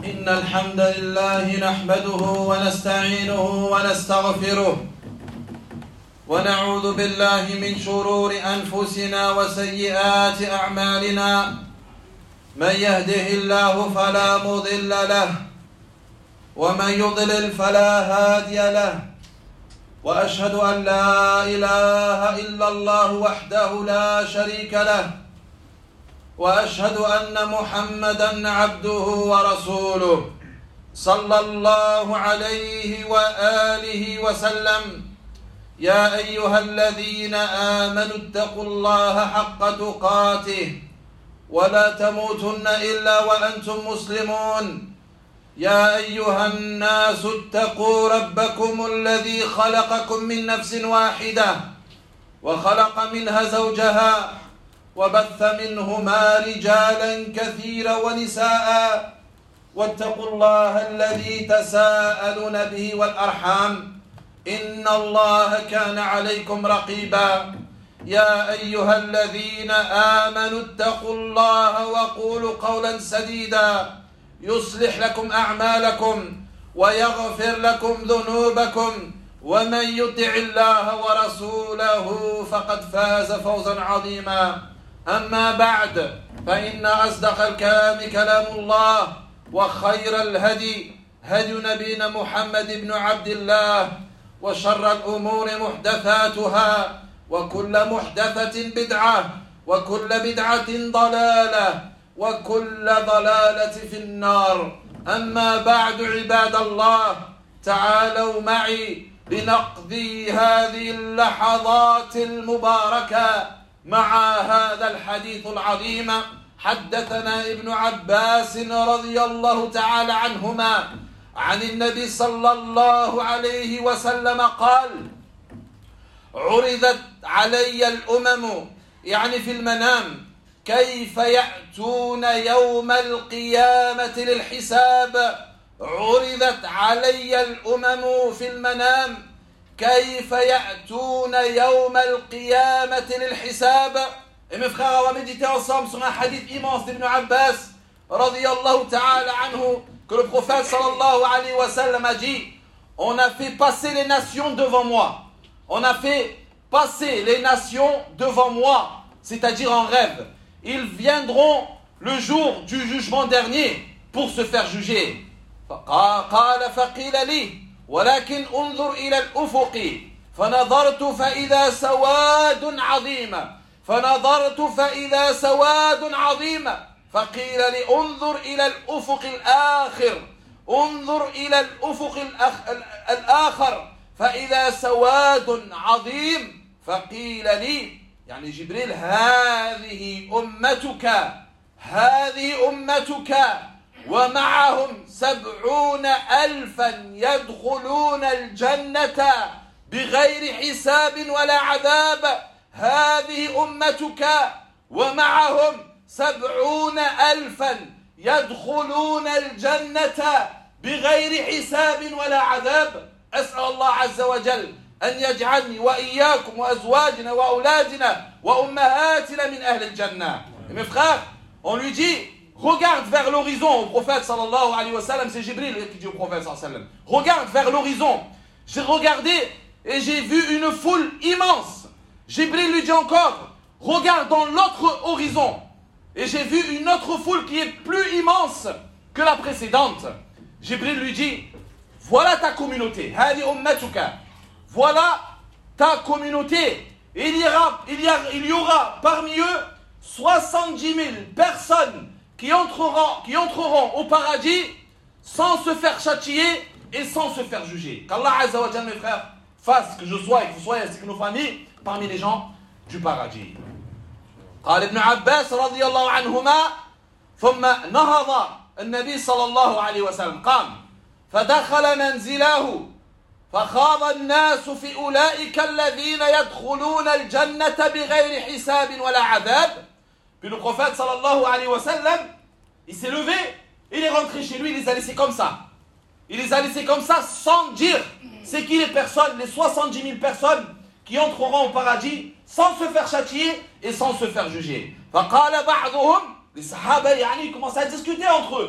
إن الحمد لله نحمده ونستعينه ونستغفره ونعوذ بالله من شرور أنفسنا وسيئات أعمالنا. من يهده الله فلا مضل له ومن يضلل فلا هادي له، وأشهد أن لا إله إلا الله وحده لا شريك له، وأشهد أن محمدًا عبده ورسوله صلى الله عليه وآله وسلم. يا أيها الذين آمنوا اتقوا الله حق تقاته ولا تموتن إلا وأنتم مسلمون. يا أيها الناس اتقوا ربكم الذي خلقكم من نفس واحدة وخلق منها زوجها وبث منهما رجالا كثيرا ونساء، واتقوا الله الذي تساءلون به والأرحام إن الله كان عليكم رقيبا. يا أيها الذين آمنوا اتقوا الله وقولوا قولا سديدا يصلح لكم أعمالكم ويغفر لكم ذنوبكم، ومن يطع الله ورسوله فقد فاز فوزا عظيما. أما بعد، فإن أصدق الكلام كلام الله، وخير الهدي هدي نبينا محمد بن عبد الله، وشر الأمور محدثاتها، وكل محدثة بدعة، وكل بدعة ضلالة، وكل ضلالة في النار. أما بعد عباد الله، تعالوا معي لنقضي هذه اللحظات المباركة مع هذا الحديث العظيم. حدثنا ابن عباس رضي الله تعالى عنهما عن النبي صلى الله عليه وسلم قال: عرضت علي الأمم، يعني في المنام، كيف يأتون يوم القيامة للحساب. عرضت علي الأمم في المنام كيف يأتون يوم القيامة للحساب. Et mes frères, on va méditer ensemble sur un hadith immense d'Ibn Abbas radiyallahu ta'ala anhu, que le prophète sallallahu alayhi wa sallam a dit: on a fait passer les nations devant moi. On a fait passer les nations devant moi, c'est-à-dire en rêve. Ils viendront le jour du jugement dernier pour se faire juger. قال فقيل لي ولكن انظر إلى الأفق فنظرت فإذا سواد عظيم، فنظرت فإذا سواد عظيم، فقيل لي انظر إلى الأفق الآخر، انظر إلى الأفق الآخر فإذا سواد عظيم، فقيل لي يعني جبريل هذه أمتك، هذه أمتك ومعهم 70,000 يدخلون الجنة بغير حساب ولا عذاب. هذه أمتك ومعهم 70,000 يدخلون الجنة بغير حساب ولا عذاب. أسأل الله عز وجل أن يجعلني وإياكم وأزواجنا وأولادنا وأمهاتنا من أهل الجنة. Mes frères, on lui dit: regarde vers l'horizon au prophète sallallahu alayhi wa sallam. C'est Jibril qui dit au prophète sallallahu alayhi wa sallam: regarde vers l'horizon. J'ai regardé et j'ai vu une foule immense. Jibril lui dit encore: regarde dans l'autre horizon. Et j'ai vu une autre foule qui est plus immense que la précédente. Jibril lui dit: voilà ta communauté. Hadi ummatuka. Voilà ta communauté. Et il y aura parmi eux 70,000 personnes qui entreront au paradis sans se faire châtier et sans se faire juger. Qu'Allah Azza wa Jalla, mes frères, fasse que je sois et que vous soyez ainsi que nos familles parmi les gens du paradis. قال ابن عباس رضي الله عنهما: ثم نهض النبي صلى الله عليه وسلم قام فدخل منزله فخاض الناس في أولئك الذين يدخلون الجنة بغير حساب ولا عذاب. Puis le prophète sallallahu alayhi wa sallam, il s'est levé, il est rentré chez lui, il les a laissés comme ça. Il les a laissés comme ça sans dire c'est qui les personnes, les 70,000 personnes qui entreront au paradis sans se faire châtier et sans se faire juger. فقال بعضهم, les sahaba, ils commencent à discuter entre eux.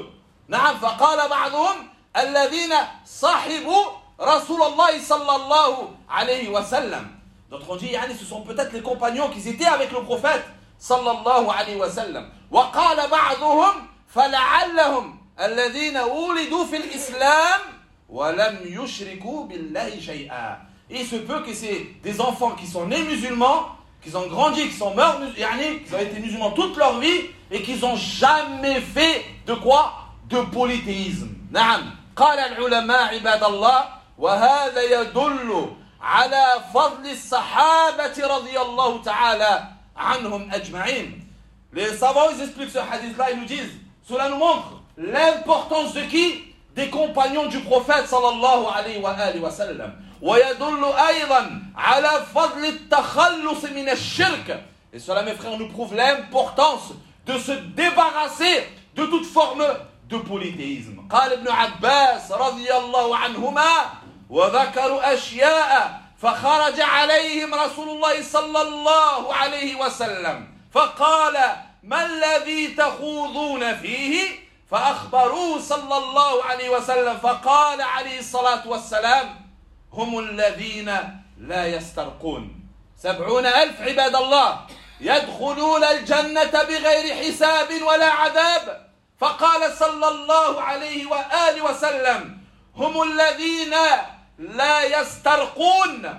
نعم فقال بعضهم الذين صحبوا رسول الله صلى الله عليه وسلم. D'autres ont dit يعني ce sont peut-être les compagnons qui étaient avec le prophète صلى الله عليه وسلم. وقال بعضهم فلعلهم الذين ولدوا في الإسلام ولم يشركوا بالله شيئا. Et il se peut que c'est des enfants qui sont nés musulmans, qui ont grandi, qui sont morts, yani, qui ont été musulmans toute leur vie et qui n'ont jamais fait de quoi? De polythéisme. نعم. قال العلماء عباد الله وهذا يدل على فضل الصحابة رضي الله تعالى عنهم أجمعين. Les savants ils expliquent ce hadith-là, ils nous disent, cela nous montre l'importance de qui? Des compagnons du prophète sallallahu alayhi wa alihi wa sallam. ويدل أيضا على فضل التخلص من الشرك. Et cela mes frères nous prouve l'importance de se débarrasser de toute forme de polythéisme. قال ابن عباس رضي الله عنهما وذكروا أشياء فخرج عليهم رسول الله صلى الله عليه وسلم فقال ما الذي تخوضون فيه فأخبروه صلى الله عليه وسلم فقال عليه الصلاة والسلام هم الذين لا يسترقون 70,000 عباد الله يدخلون الجنة بغير حساب ولا عذاب فقال صلى الله عليه وآله وسلم هم الذين لا يسترقون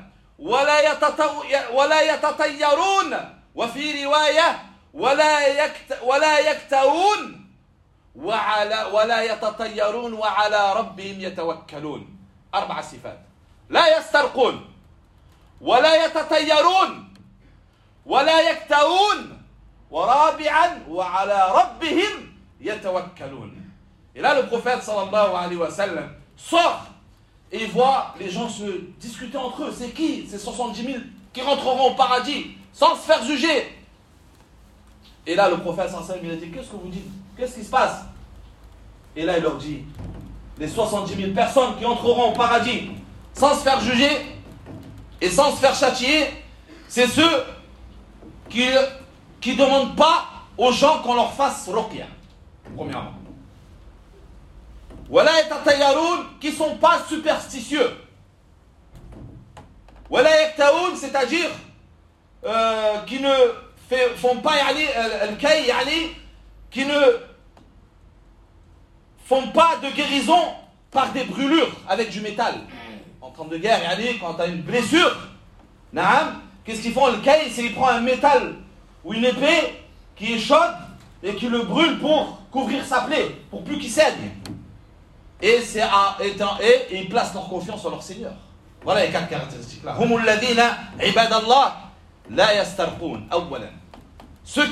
ولا يتطيرون وفي رواية ولا يكتوون ولا يتطيرون وعلى ربهم يتوكلون 4 صفات لا يسترقون ولا يتطيرون ولا يكتوون ورابعا وعلى ربهم يتوكلون. Et là le prophète sallallahu alayhi wa sallam sort et il voit les gens se discuter entre eux. C'est qui ces 70 000 qui rentreront au paradis sans se faire juger? Et là le prophète sallallahu alayhi wa sallam il a dit qu'est-ce que vous dites? Qu'est-ce qui se passe? Et là il leur dit les 70 000 personnes qui entreront au paradis sans se faire juger et sans se faire châtier, c'est ceux qui demandent pas aux gens qu'on leur fasse ruqya. Premièrement. Wala yatatayaroun, qui sont pas superstitieux. Wala yaktaoun, c'est-à-dire qui ne font pas al-kay, qui ne font pas de guérison par des brûlures avec du métal. En temps de guerre, quand tu as une blessure, qu'est-ce qu'ils font? Le kay, c'est qu'ils prennent un métal ou une épée qui est chaude et qui le brûle pour couvrir sa plaie, pour plus qu'il saigne. Et ils placent leur confiance en leur Seigneur. Voilà les 4 caractéristiques là. Humul ladina ibadallah la yastarqun awwalan. Ceux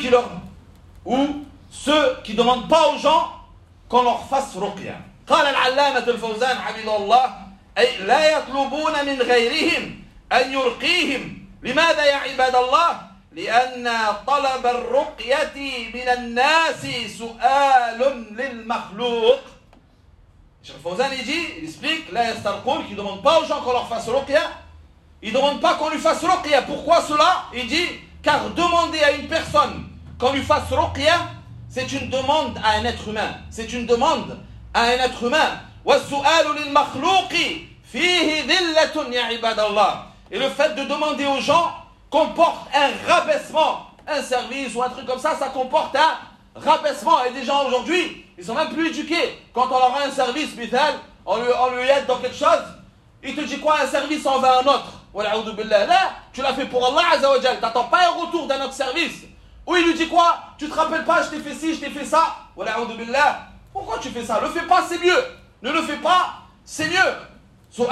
qui demandent pas aux gens qu'on leur fasse ruqya. قال العلامة الفوزان حفظه الله أي لا يطلبون من غيرهم أن يرقيهم. لماذا يا عباد الله؟ لأن طلب الرقية من الناس سؤال للمخلوق. Cheikh Fawzan il explique, la yastarqoun, qui ne demande pas aux gens qu'on leur fasse ruqya, il ne demande pas qu'on lui fasse ruqya. Pourquoi cela? Il dit, car demander à une personne qu'on lui fasse ruqya, c'est une demande à un être humain. C'est une demande à un être humain. وَالسُّؤَالُ لِلْمَخْلُوقِ فِيهِ ذِلَّةٌ يَا عِبَادَ اللَّهِ. Et le fait de demander aux gens comporte un rabaissement. Un service ou un truc comme ça comporte un rabaissement. Et des gens aujourd'hui, ils sont même plus éduqués. Quand on leur rend un service, on lui aide dans quelque chose, il te dit quoi? Un service, on va un autre. Là, tu l'as fait pour Allah Azza wa Jal. Tu n'attends pas un retour d'un autre service. Ou il lui dit quoi? Tu te rappelles pas, je t'ai fait ci, je t'ai fait ça. Pourquoi tu fais ça? Le fais pas, c'est mieux. Ne le fais pas, c'est mieux.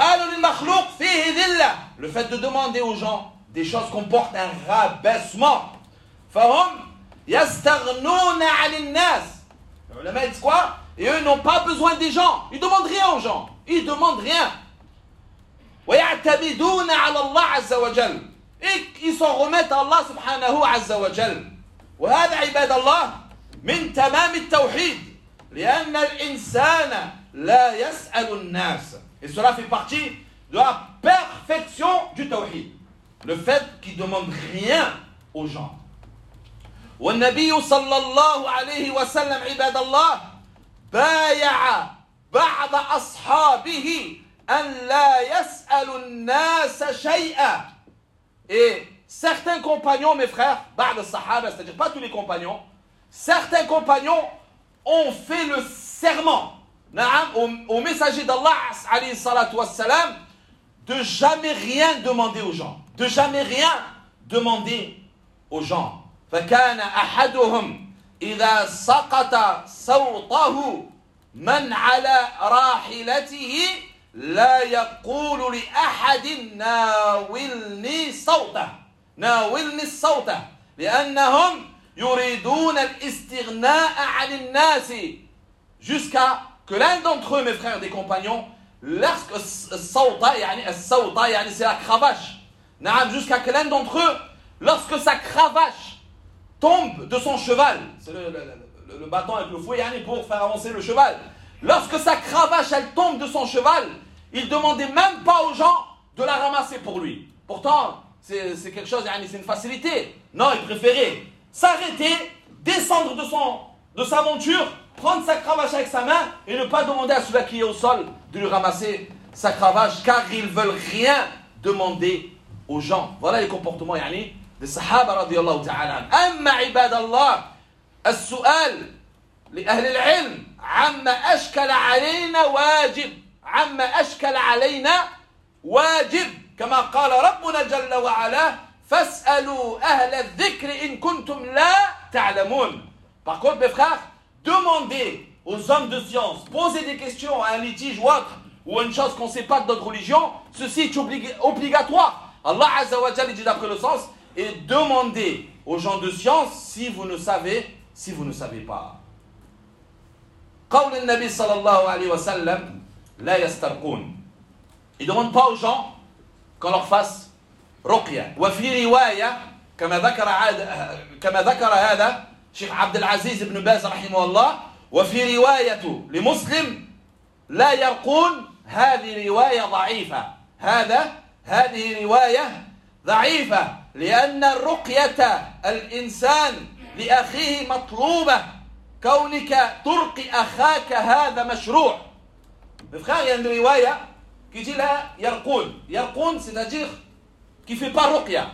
Le fait de demander aux gens des choses comportent un rabaissement. Fahum yastaghnouna 'anil nas. Les ulama disent quoi? Et eux n'ont pas besoin des gens. Ils demandent rien aux gens. Ils demandent rien. Wa ya'tabidouna 'ala Allah 'azza wa jal. Et ils s'en remettent à Allah subhanahu 'azza wa jal. وهذا عباد الله من تمام التوحيد لأن الإنسان لا يسأل الناس. Et cela fait partie de la perfection du tawhid. Le fait qu'il ne demande rien aux gens. والنبي صلى الله عليه وسلم عباد الله بايع بعض أصحابه أن لا يسأل الناس شيئا. Et certains compagnons, mes frères, بعض الصحابة, c'est-à-dire pas tous les compagnons, certains compagnons ont fait le serment au messager d'Allah alayhi salatu wassalam de jamais rien demander aux gens, de jamais rien demander aux gens. فكان أحدهم إذا سقط صوته من على راحلته لا يقول لأحد ناولني الصوت لأنهم يريدون الاستغناء عن الناس, jusqu'à que l'un d'entre eux, mes frères, des compagnons, lorsque c'est la cravache, jusqu'à que l'un d'entre eux, lorsque sa cravache tombe de son cheval, c'est le bâton avec le fouet pour faire avancer le cheval, lorsque sa cravache elle tombe de son cheval, il demandait même pas aux gens de la ramasser pour lui. Pourtant c'est quelque chose, c'est une facilité. Non, il préférait s'arrêter, descendre de sa monture, prendre sa cravache avec sa main et ne pas demander à celui qui est au sol de lui ramasser sa cravache, car ils veulent rien demander aux gens. Voilà les comportements des Sahaba radiyallahu ta'ala. Amma ibadallah, السؤال لأهل العلم عما أشكل علينا واجب كما قال ربنا جل وعلا فاسألوا أهل الذكر إن كنتم لا تعلمون. Par contre, mes frères, demander aux hommes de science, poser des questions à un litige ou autre, ou une chose qu'on ne sait pas de notre religion, ceci est obligatoire. Allah Azza wa Jalla dit d'après le sens, et demandez aux gens de science si vous ne savez pas. قول النبي صلى الله عليه وسلم لا يسترقون. Ils ne demandent pas aux gens qu'on leur fasse رقية. وفي رواية كما ذكر هذا شيخ عبد العزيز بن باز رحمه الله, وفي رواية لمسلم لا يرقون, هذه رواية ضعيفة. هذه رواية ضعيفة لأن الرقية الإنسان لأخيه مطلوبة, كونك ترقي أخاك هذا مشروع. Mes frères, il y a une riwaya qui dit là yarqoun. Yarqoun, c'est-à-dire qui fait pas ruqya.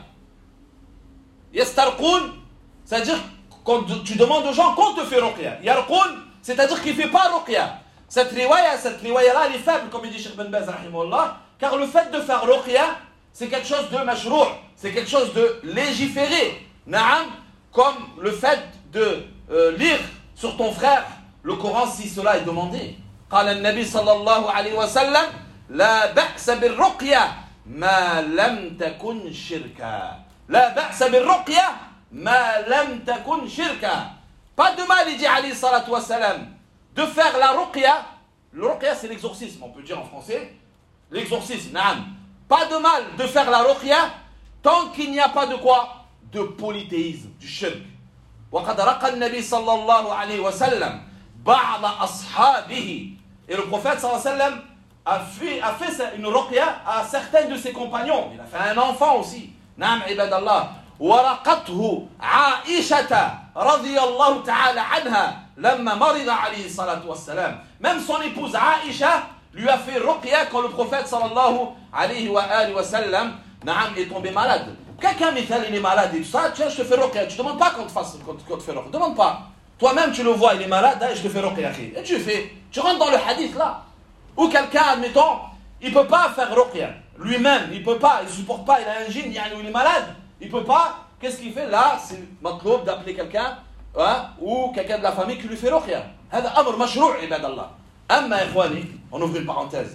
Yastarqoun, c'est-à-dire quand tu demandes aux gens qu'on te fait ruqya. Yarqoun, c'est-à-dire qu'il fait pas ruqya. Cette riwaya-là, elle est faible, comme il dit Cheikh Ben Baz rahimahullah, car le fait de faire ruqya, c'est quelque chose de mashrou', c'est quelque chose de légiféré. Na'am, comme le fait de lire sur ton frère le Coran si cela est demandé. قال النبي صلى الله عليه وسلم لا بأس بالرقية ما لم تكن شركا. لا بأس بالرقية ما لم تكن شركا. Pas de mal, il dit عليه الصلاة والسلام, de faire la ruqya. Le ruqya, c'est l'exorcisme, on peut dire en français. L'exorcisme, naam. Pas de mal de faire la ruqya tant qu'il n'y a pas de quoi? De polythéisme, du shirk. وقد رقى النبي صلى الله عليه وسلم بعض أصحابه. Et le prophète sallallahu alayhi wa sallam a fait une ruqya à certains de ses compagnons. Il a fait un enfant aussi. Naam ibadallah. ورقته عائشة رضي الله تعالى عنها لما مرض عليه الصلاة والسلام. Même son épouse Aïcha lui a fait ruqya quand le prophète sallallahu alayhi wa sallam est tombé malade. Quelqu'un il est malade et tout ça, tiens, je te fais ruqya. Tu ne demandes pas qu'on te fait ruqya. Demande pas. Toi-même, tu le vois, il est malade, je te fais ruqya. Et tu rentres dans le hadith là. Ou quelqu'un, admettons, il ne peut pas faire ruqya. Lui-même, il ne peut pas, il ne supporte pas, il a un djinn, il est malade. Il ne peut pas. Qu'est-ce qu'il fait là? C'est matloub d'appeler quelqu'un ou quelqu'un de la famille qui lui fait ruqya. C'est un amr mashrou' ibad Allah. Amma ikhwani, on ouvre une parenthèse.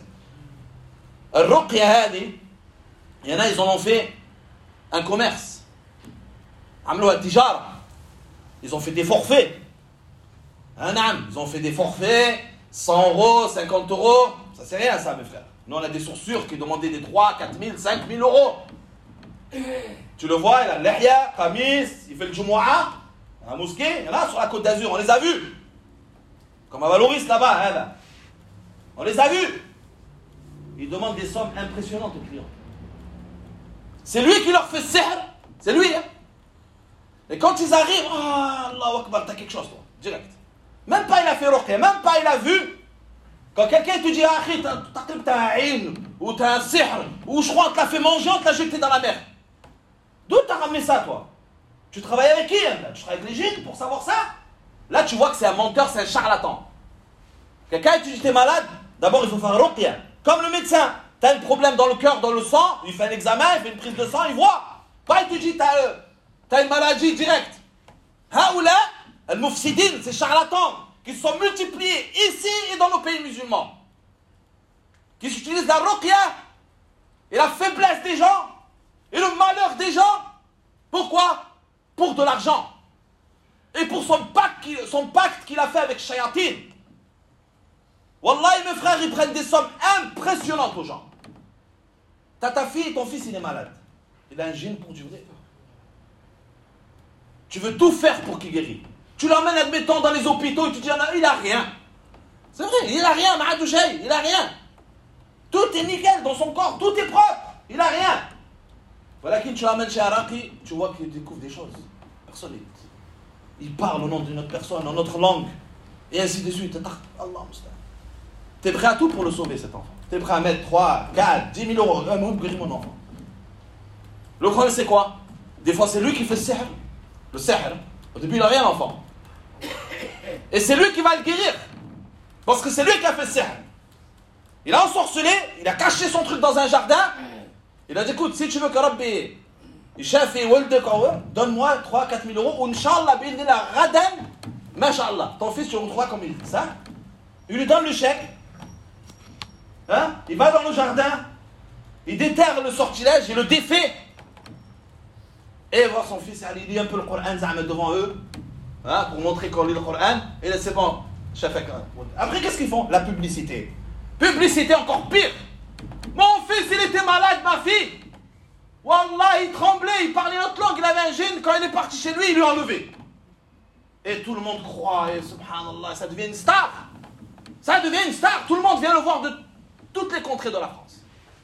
Ruqya hadi, il y en a, ils en ont fait un commerce. Amlou tijara. Ils ont fait des forfaits. Ils ont fait des forfaits, 100 euros, 50 euros. Ça c'est rien ça mes frères. Nous on a des sourcures qui demandaient des 3, 4 000, 5 000 euros. Tu le vois, il a l'ihya, qamis, il fait le jumu'ah, à la mosquée, il y en a sur la côte d'Azur, on les a vus. Comme à Valoris là-bas, on les a vus. Ils demandent des sommes impressionnantes aux clients. C'est lui qui leur fait sihr, c'est lui. Et quand ils arrivent, Allahu Akbar, t'as quelque chose toi, direct. Même pas il a fait ruqya, même pas il a vu. Quand quelqu'un te dit, ah, t'as un aïn, ou t'as un sihr, ou je crois qu'on te l'a fait manger, on te l'a jeté dans la mer. D'où t'as ramené ça, toi? Tu travailles avec qui? Là? Tu travailles avec les djinns pour savoir ça? Là, tu vois que c'est un menteur, c'est un charlatan. Quelqu'un te dit, t'es malade, d'abord il faut faire un ruqya. Comme le médecin, t'as un problème dans le cœur, dans le sang, il fait un examen, il fait une prise de sang, il voit. Pas il te dit, t'as une maladie directe. Haoula, al-mufsidin, ces charlatans qui se sont multipliés ici et dans nos pays musulmans, qui utilisent la ruqya et la faiblesse des gens et le malheur des gens. Pourquoi? Pour de l'argent et pour son pacte qu'il a fait avec Shayatin. Wallahi, mes frères, ils prennent des sommes impressionnantes aux gens. T'as ta fille, ton fils, il est malade. Il a un djinn pour durer. Tu veux tout faire pour qu'il guérisse. Tu l'emmènes, admettons, dans les hôpitaux et tu dis, il a rien. C'est vrai, il a rien, Ma'adouchaï, il a rien. Tout est nickel dans son corps, tout est propre. Il a rien. Voilà, quand tu l'emmènes chez Araki, tu vois qu'il découvre des choses. Personne. Il parle au nom d'une autre personne, en autre langue. Et ainsi de suite. Allah Mustafa. T'es prêt à tout pour le sauver, cet enfant. T'es prêt à mettre 3, 4, 10 000 euros. Guéris mon enfant. Le problème, c'est quoi? Des fois, c'est lui qui fait le sihr. Le sihr. Au début, il n'a rien, l'enfant. Et c'est lui qui va le guérir. Parce que c'est lui qui a fait le sihr. Il a ensorcelé, il a caché son truc dans un jardin. Il a dit, écoute, si tu veux que Rabbi donne-moi 3, 4 000 euros. Ou Inch'Allah, Radan, Masha'Allah. Ton fils, tu retrouveras comme il dit ça. Il lui donne le chèque. Hein? Il va dans le jardin. Il déterre le sortilège, il le défait. Et voir son fils, il lit un peu le Coran devant eux, hein, pour montrer qu'on lit le Coran. Et là, c'est bon. Après, qu'est-ce qu'ils font? La publicité. Publicité encore pire. Mon fils, il était malade, ma fille. Wallah, il tremblait, il parlait notre langue, il avait un djinn. Quand il est parti chez lui, il lui a enlevé. Et tout le monde croit, et subhanallah, ça devient une star. Ça devient une star. Tout le monde vient le voir de toutes les contrées de la France.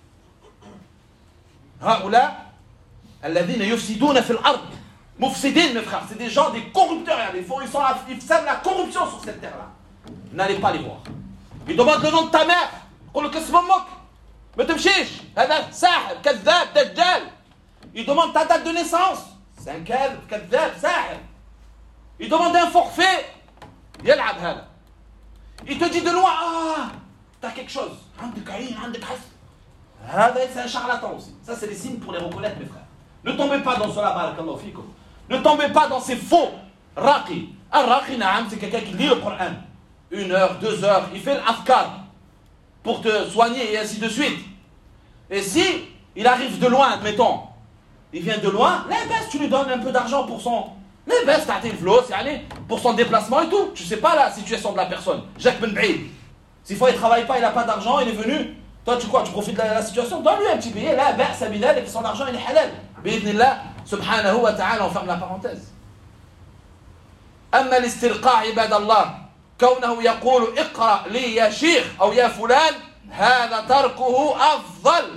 Haoula, alladhina yufsiduna fil ard. Mufsidin, mes frères, c'est des gens, des corrupteurs. Ils sèment la corruption sur cette terre-là. N'allez pas les voir. Ils demandent le nom de ta mère. Qul kasm ammok. ما تمشيش هذا ساحر كذاب دجال. Il demande ta date de naissance. C'est un كذاب ساحر. Il demande un forfait. يلعب هذا. Il te dit de loin, t'as quelque chose. عندك عين عندك حس. هذا c'est un charlatan aussi. Ça c'est des signes pour les reconnaître, mes frères. Ne tombez pas dans cela, barakallahu fikum. Ne tombez pas dans ces faux raqi. Un raqi, naam, c'est quelqu'un qui lit le Coran. 1 heure, 2 heures, il fait l'afkar pour te soigner et ainsi de suite. Et si il arrive de loin, admettons, il vient de loin, là, tu lui donnes un peu d'argent pour son... pour son déplacement et tout. Tu sais pas la situation de la personne. Jacques Ben Baïd. S'il faut il travaille pas, il n'a pas d'argent, il est venu. Toi, tu profites de la situation, donne-lui un petit billet. Là, et son argent, il est halal. Bi'idnillah, subhanahu wa ta'ala, on ferme la parenthèse. أما الاسترقاء عباد الله كونه يقول اقرأ لي يا شيخ أو يا فلان هذا تركه أفضل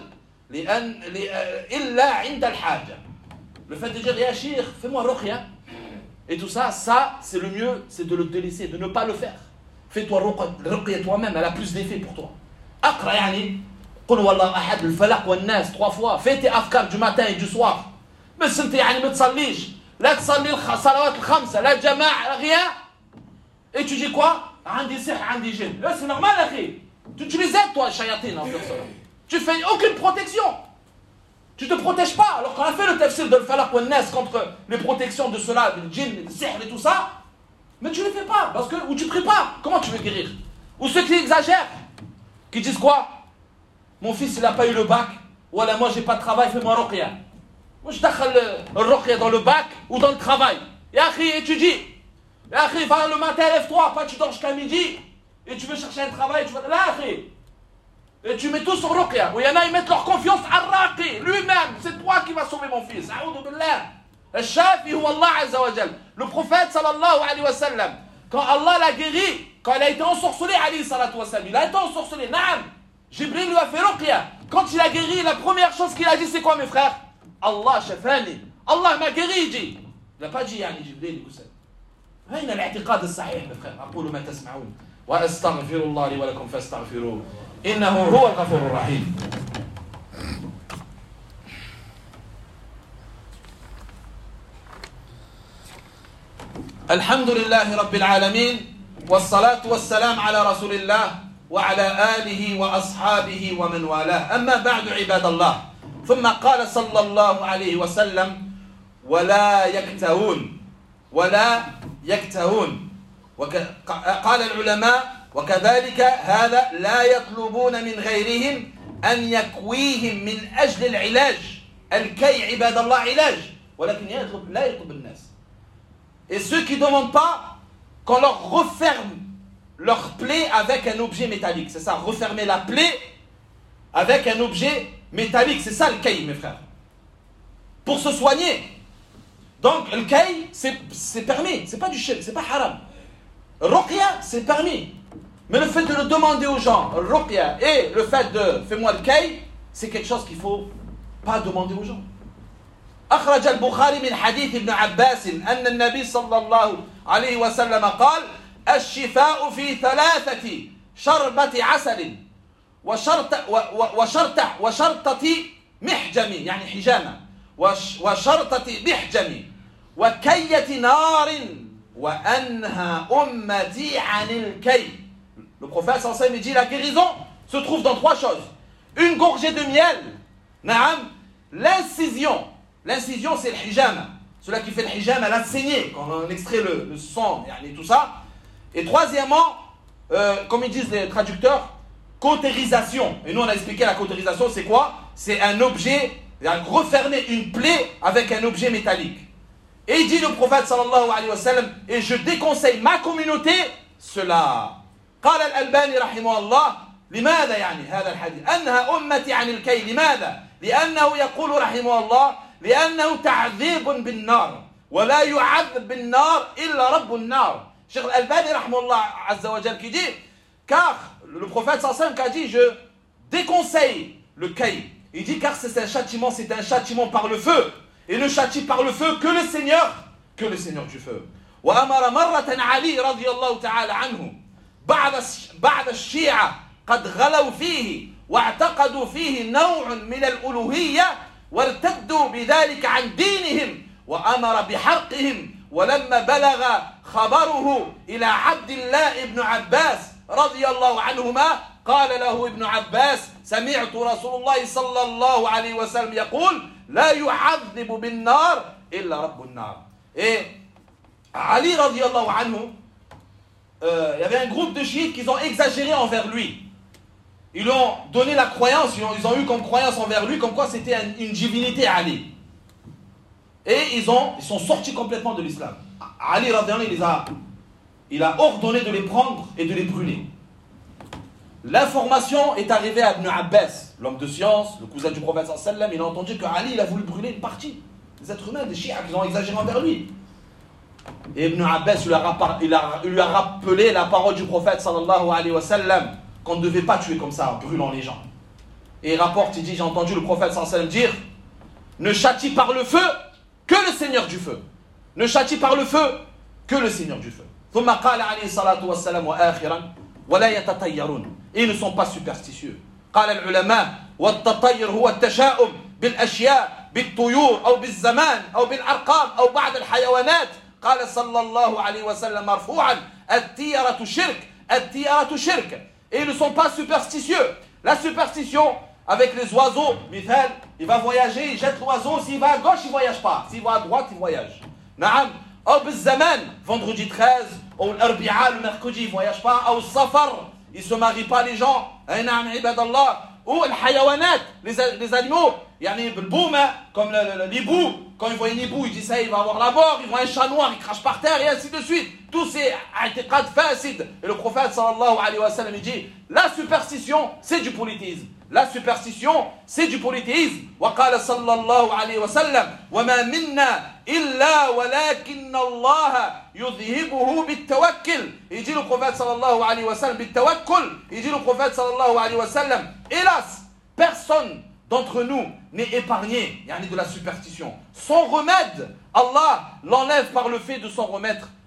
إلا عند الحاجة. Le fait de dire يا شيخ fais-moi ruqya et tout ça, c'est le mieux, c'est de le délaisser, de ne pas le faire. Fais-toi ruqya toi-même, elle a plus d'effet pour toi. اقرأ يعني قل والله أحد الفلق والناس 3 fois. Fais tes afkar du matin et du soir. بس أنت يعني ما تصليش. لا تصلي الصلوات الخمسة لا جماعة rien. Et tu dis quoi? عندي سحر عندي جن. C'est normal أخي. Tu les aides toi, shayatin, en fait. Tu fais aucune protection. Tu te protèges pas. Alors qu'on a fait le tafsir de Falaq wa Nas contre les protections de cela, le djinn, le sihr et tout ça, mais tu ne les fais pas. Parce que, ou tu ne pries pas. Comment tu veux guérir? Ou ceux qui exagèrent, qui disent quoi? Mon fils il n'a pas eu le bac. Voilà, moi j'ai pas de travail, fais-moi ruqya. Moi je t'achale le ruqya dans le bac ou dans le travail. Et akhi, étudie. Et akhi, va le matin, lève-toi, pas tu dors jusqu'à midi. Et tu veux chercher un travail, tu vas là, akhi. Et tu mets tout sur ruqya. Ou il y en a, ils mettent leur confiance à Raqi. Lui-même, c'est toi qui vas sauver mon fils. A'udhu billah. Al-Shafi huwa Allah azza wa jal. Le prophète sallallahu alayhi wa sallam, quand Allah l'a guéri, quand il a été ensorcelé, alayhi salatu wa sallam, il a été ensorcelé, naam. Jibril lui a fait ruqya. Quand il a guéri, la première chose qu'il a dit, c'est quoi, mes frères? Allah shafani. Allah m'a guéri, il dit. Il n'a pas dit, yani, Jibril, أين الاعتقاد الصحيح mes frères أقول ما تسمعون وأستغفر الله لي ولكم فاستغفروه إنه هو الغفور الرحيم. الحمد لله رب العالمين والصلاة والسلام على رسول الله وعلى آله وأصحابه ومن والاه. أما بعد عباد الله، ثم قال صلى الله عليه وسلم: ولا يكتهون ولا يكتهون. قال العلماء: وكذلك هذا لا يطلبون من غيرهم أن يكويهم من أجل العلاج. الكي عباد الله علاج، ولكن لا يطلب الناس. Et ceux qui ne demandent pas qu'on leur referme leur plaie avec un objet métallique. C'est ça, refermer la plaie avec un objet métallique. C'est ça le kay, mes frères. Pour se soigner. Donc le kay, c'est permis. C'est pas du shirk, c'est pas haram. Ruqya, c'est permis. Mais le fait de le demander aux gens, ruqya, et le fait de fais-moi le kay, c'est quelque chose qu'il ne faut pas demander aux gens. أخرج البخاري من حديث ابن عباس أن النبي صلى الله عليه وسلم قال: الشفاء في ثلاثة: شربة عسل وشرطة محجم يعني حجامة وشرطة محجم وكية نار وأنهى أمتي عن الكي. Le prophète sallallahu alayhi wa sallam dit: la guérison se trouve dans trois choses. Une gorgée de miel, naam, l'incision. L'incision, c'est le hijama. Celui qui fait le hijama, la saignée, quand on extrait le sang, et tout ça. Et troisièmement, comme ils disent les traducteurs, cautérisation. Et nous, on a expliqué la cautérisation, c'est quoi? C'est un objet, refermer une plaie avec un objet métallique. Et il dit le prophète sallallahu alayhi wa sallam: et je déconseille ma communauté cela. قال الألباني رحمه الله: لماذا يعني هذا الحديث؟ أنهى أمتي عن الكي. لماذا؟ لأنه يقول رحمه الله: لأنه تعذيب بالنار ولا يعذب بالنار إلا رب النار. Cheikh Al-Albani rahimahullah azza wa jal qui dit, car le prophète sallallahu alayhi wa sallam qui a dit: je déconseille le kay. Il dit car c'est un châtiment par le feu, et ne châtie par le feu que le Seigneur du feu. وأمر مرة علي رضي الله تعالى عنه بعد الشيعة قد غلوا فيه واعتقدوا فيه نوع من الألوهية وارتدوا بذلك عن دينهم وأمر بحرقهم. ولما بلغ خبره إلى عبد الله بن عباس رضي الله عنهما قال له ابن عباس: سمعت رسول الله صلى الله عليه وسلم يقول: لا يعذب بالنار إلا رب النار. Et Ali radiallahu anhu, il y avait un groupe de chiites qui ont exagéré envers lui. Ils ont donné la croyance, ils ont eu comme croyance envers lui, comme quoi c'était une divinité Ali. Et ils sont sortis complètement de l'islam. Ali radiallahu anhu, il a ordonné de les prendre et de les brûler. L'information est arrivée à Ibn Abbas, l'homme de science, le cousin du prophète sallallahu alayhi wa sallam. Il a entendu que Ali il a voulu brûler une partie des êtres humains, des chiites qui ont exagéré envers lui. Et Ibn Abbas lui a rappelé la parole du prophète sallallahu alayhi wa sallam qu'on ne devait pas tuer comme ça en brûlant les gens. Et il rapporte, il dit: j'ai entendu le prophète sallallahu alayhi wa sallam dire: ne châtie par le feu que le Seigneur du feu. Ne châtie par le feu que le Seigneur du feu. ثم قال عليه الصلاة والسلام وآخرا: ولا يتطيرون. Et ils ne sont pas superstitieux. قال العلماء: والتطير هو التشاؤم بالأشياء بالطيور أو بالزمان أو بالأرقام أو بعض الحيوانات. قال صلى الله عليه وسلم مرفوعا: التيرة شرك التيرة شرك. Et ils ne sont pas superstitieux. La superstition avec les oiseaux, Mithal, il va voyager, il jette l'oiseau, s'il va à gauche, il ne voyage pas. S'il va à droite, il voyage. Naam. Ou بالزمان, vendredi 13, ou l'arbi'a, le mercredi, il ne voyage pas. Ou safar, ils ne se marient pas les gens. Naam, ibadallah. Ou الحيوانات, les animaux. Yani, le bouma, comme l'hibou, quand il voit un hibou, il dit ça, il va avoir la mort, il voit un chat noir, il crache par terre, et ainsi de suite. Tous ces i'tiqad fasid. Et le prophète sallallahu alayhi wa sallam, il dit: la superstition, c'est du politisme. La superstition, c'est du politisme. وقال صلى الله عليه وسلم: وما منا إلا ولكن الله يذهبه بالتوكل. Il dit le prophète sallallahu alayhi wa sallam بالتوكل. Il dit le prophète sallallahu alayhi wa sallam: hélas, personne d'entre nous n'est épargné, yani de la superstition. Son remède, Allah l'enlève par le fait de s'en remettre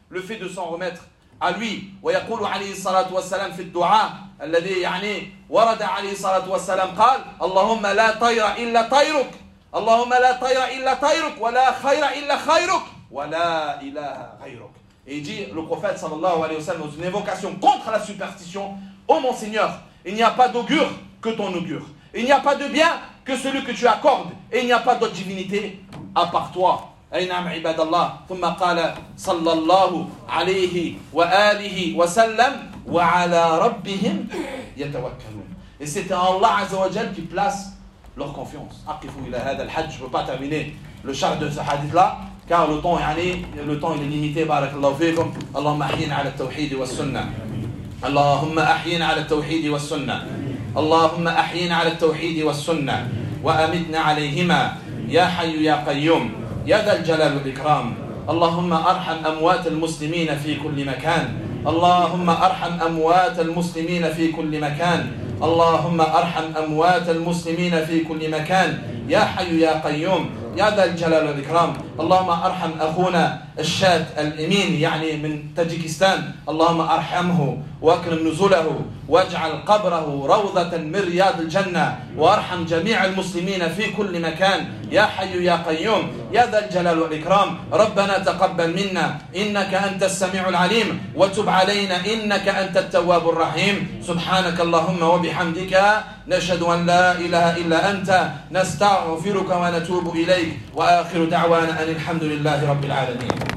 le fait de s'en remettre à lui. ويقول عليه الصلاة والسلام في الدعاء الذي يعني ورد عليه الصلاة والسلام قال اللهم لا طير إلا طيرك اللهم لا طير إلا طيرك ولا خير إلا خيرك ولا إله غيرك. Et il dit, le prophète sallallahu alayhi wa sallam, dans une évocation contre la superstition, ô mon Seigneur, il n'y a pas d'augure que ton augure. Il n'y a pas de bien que celui que tu accordes. Et il n'y a pas d'autre divinité à part toi. أي نعم عباد الله. ثم قال صلى الله عليه وآله وسلم وعلى ربهم يتوكلون. Et c'est à Allah Azza wa Jal qui place leur confiance. أقفوا إلى هذا الحد. Je ne peux pas terminer le charge de ce hadith là car le temps il est limité. بارك الله فيكم. اللهم أحينا على التوحيد والسنة. اللهم أحينا على التوحيد والسنة. اللهم أحينا على التوحيد والسنة وأمتنا عليهما يا حي يا قيوم يا ذا الجلال والإكرام. اللهم أرحم أموات المسلمين في كل مكان. اللهم أرحم أموات المسلمين في كل مكان. اللهم أرحم أموات المسلمين في كل مكان يا حي يا قيوم يا ذا الجلال والإكرام. اللهم أرحم أخونا الشاد الأمين يعني من تاجيكستان. اللهم أرحمه وأكرم نزله واجعل قبره روضة من رياض الجنة وأرحم جميع المسلمين في كل مكان يا حي يا قيوم يا ذا الجلال والإكرام. ربنا تقبل منا إنك أنت السميع العليم وتب علينا إنك أنت التواب الرحيم. سبحانك اللهم وبحمدك نشهد أن لا إله إلا أنت نستغفرك ونتوب إليك وآخر دعوانا أن الحمد لله رب العالمين.